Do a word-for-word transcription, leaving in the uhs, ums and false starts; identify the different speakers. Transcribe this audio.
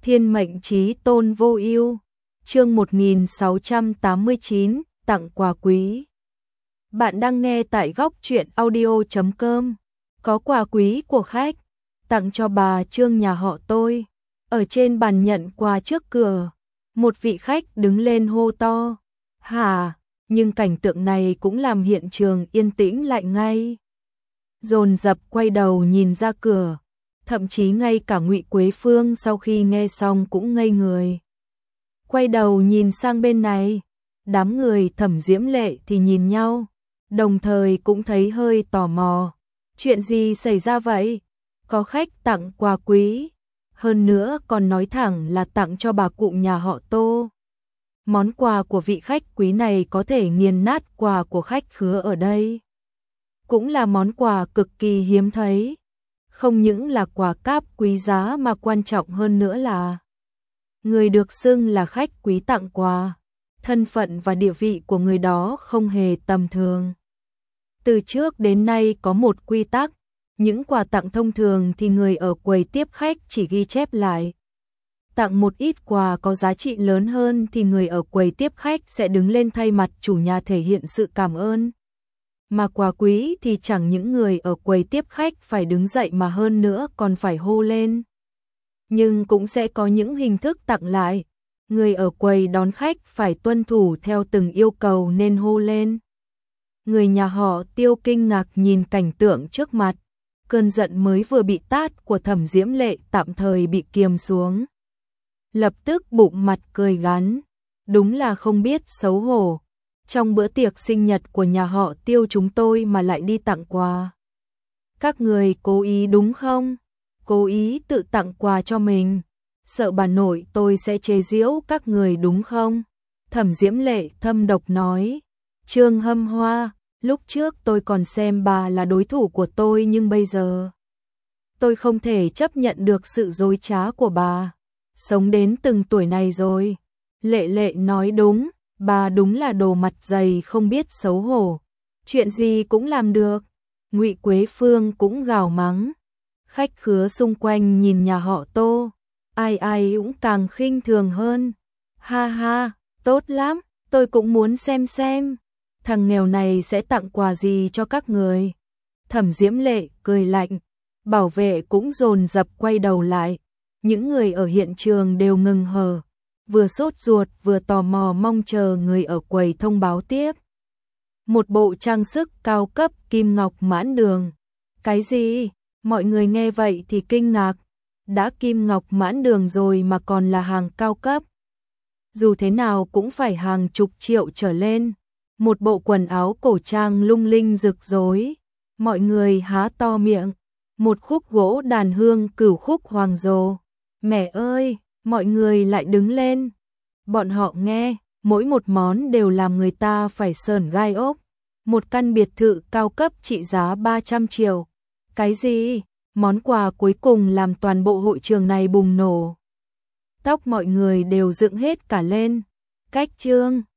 Speaker 1: Thiên mệnh chí tôn vô ưu. Chương một nghìn sáu trăm tám mươi chín, tặng quà quý. Bạn đang nghe tại góc truyện audio chấm com. Có quà quý của khách, tặng cho bà Trương nhà họ tôi. Ở trên bàn nhận quà trước cửa, một vị khách đứng lên hô to. Hả? Nhưng cảnh tượng này cũng làm hiện trường yên tĩnh lại ngay. Dồn dập quay đầu nhìn ra cửa, thậm chí ngay cả Ngụy Quế Phương sau khi nghe xong cũng ngây người. Quay đầu nhìn sang bên này, đám người Thẩm Diễm Lệ thì nhìn nhau, đồng thời cũng thấy hơi tò mò. Chuyện gì xảy ra vậy? Có khách tặng quà quý, hơn nữa còn nói thẳng là tặng cho bà cụ nhà họ Tô. Món quà của vị khách quý này có thể nghiền nát quà của khách khứa ở đây. Cũng là món quà cực kỳ hiếm thấy. Không những là quà cáp quý giá mà quan trọng hơn nữa là người được xưng là khách quý tặng quà, thân phận và địa vị của người đó không hề tầm thường. Từ trước đến nay có một quy tắc, những quà tặng thông thường thì người ở quầy tiếp khách chỉ ghi chép lại. Tặng một ít quà có giá trị lớn hơn thì người ở quầy tiếp khách sẽ đứng lên thay mặt chủ nhà thể hiện sự cảm ơn. Mà quà quý thì chẳng những người ở quầy tiếp khách phải đứng dậy mà hơn nữa còn phải hô lên. Nhưng cũng sẽ có những hình thức tặng lại. Người ở quầy đón khách phải tuân thủ theo từng yêu cầu nên hô lên. Người nhà họ Tiêu kinh ngạc nhìn cảnh tượng trước mặt. Cơn giận mới vừa bị tát của Thẩm Diễm Lệ tạm thời bị kiềm xuống. Lập tức bụng mặt cười gắn. Đúng là không biết xấu hổ. Trong bữa tiệc sinh nhật của nhà họ Tiêu chúng tôi mà lại đi tặng quà. Các người cố ý đúng không? Cố ý tự tặng quà cho mình. Sợ bà nội tôi sẽ chế giễu các người đúng không? Thẩm Diễm Lệ thâm độc nói. Trương Hâm Hoa, lúc trước tôi còn xem bà là đối thủ của tôi nhưng bây giờ tôi không thể chấp nhận được sự dối trá của bà. Sống đến từng tuổi này rồi. Lệ Lệ nói đúng. Bà đúng là đồ mặt dày không biết xấu hổ. Chuyện gì cũng làm được. Ngụy Quế Phương cũng gào mắng. Khách khứa xung quanh nhìn nhà họ Tô. Ai ai cũng càng khinh thường hơn. Ha ha, tốt lắm. Tôi cũng muốn xem xem. Thằng nghèo này sẽ tặng quà gì cho các người. Thẩm Diễm Lệ cười lạnh. Bảo vệ cũng dồn dập quay đầu lại. Những người ở hiện trường đều ngừng hờ. Vừa sốt ruột vừa tò mò mong chờ người ở quầy thông báo tiếp. Một bộ trang sức cao cấp kim ngọc mãn đường. Cái gì? Mọi người nghe vậy thì kinh ngạc. Đã kim ngọc mãn đường rồi mà còn là hàng cao cấp. Dù thế nào cũng phải hàng chục triệu trở lên. Một bộ quần áo cổ trang lung linh rực rối. Mọi người há to miệng. Một khúc gỗ đàn hương cửu khúc hoàng dồ. Mẹ ơi! Mọi người lại đứng lên. Bọn họ nghe, mỗi một món đều làm người ta phải sởn gai ốc. Một căn biệt thự cao cấp trị giá ba trăm triệu. Cái gì? Món quà cuối cùng làm toàn bộ hội trường này bùng nổ. Tóc mọi người đều dựng hết cả lên. Cách Trương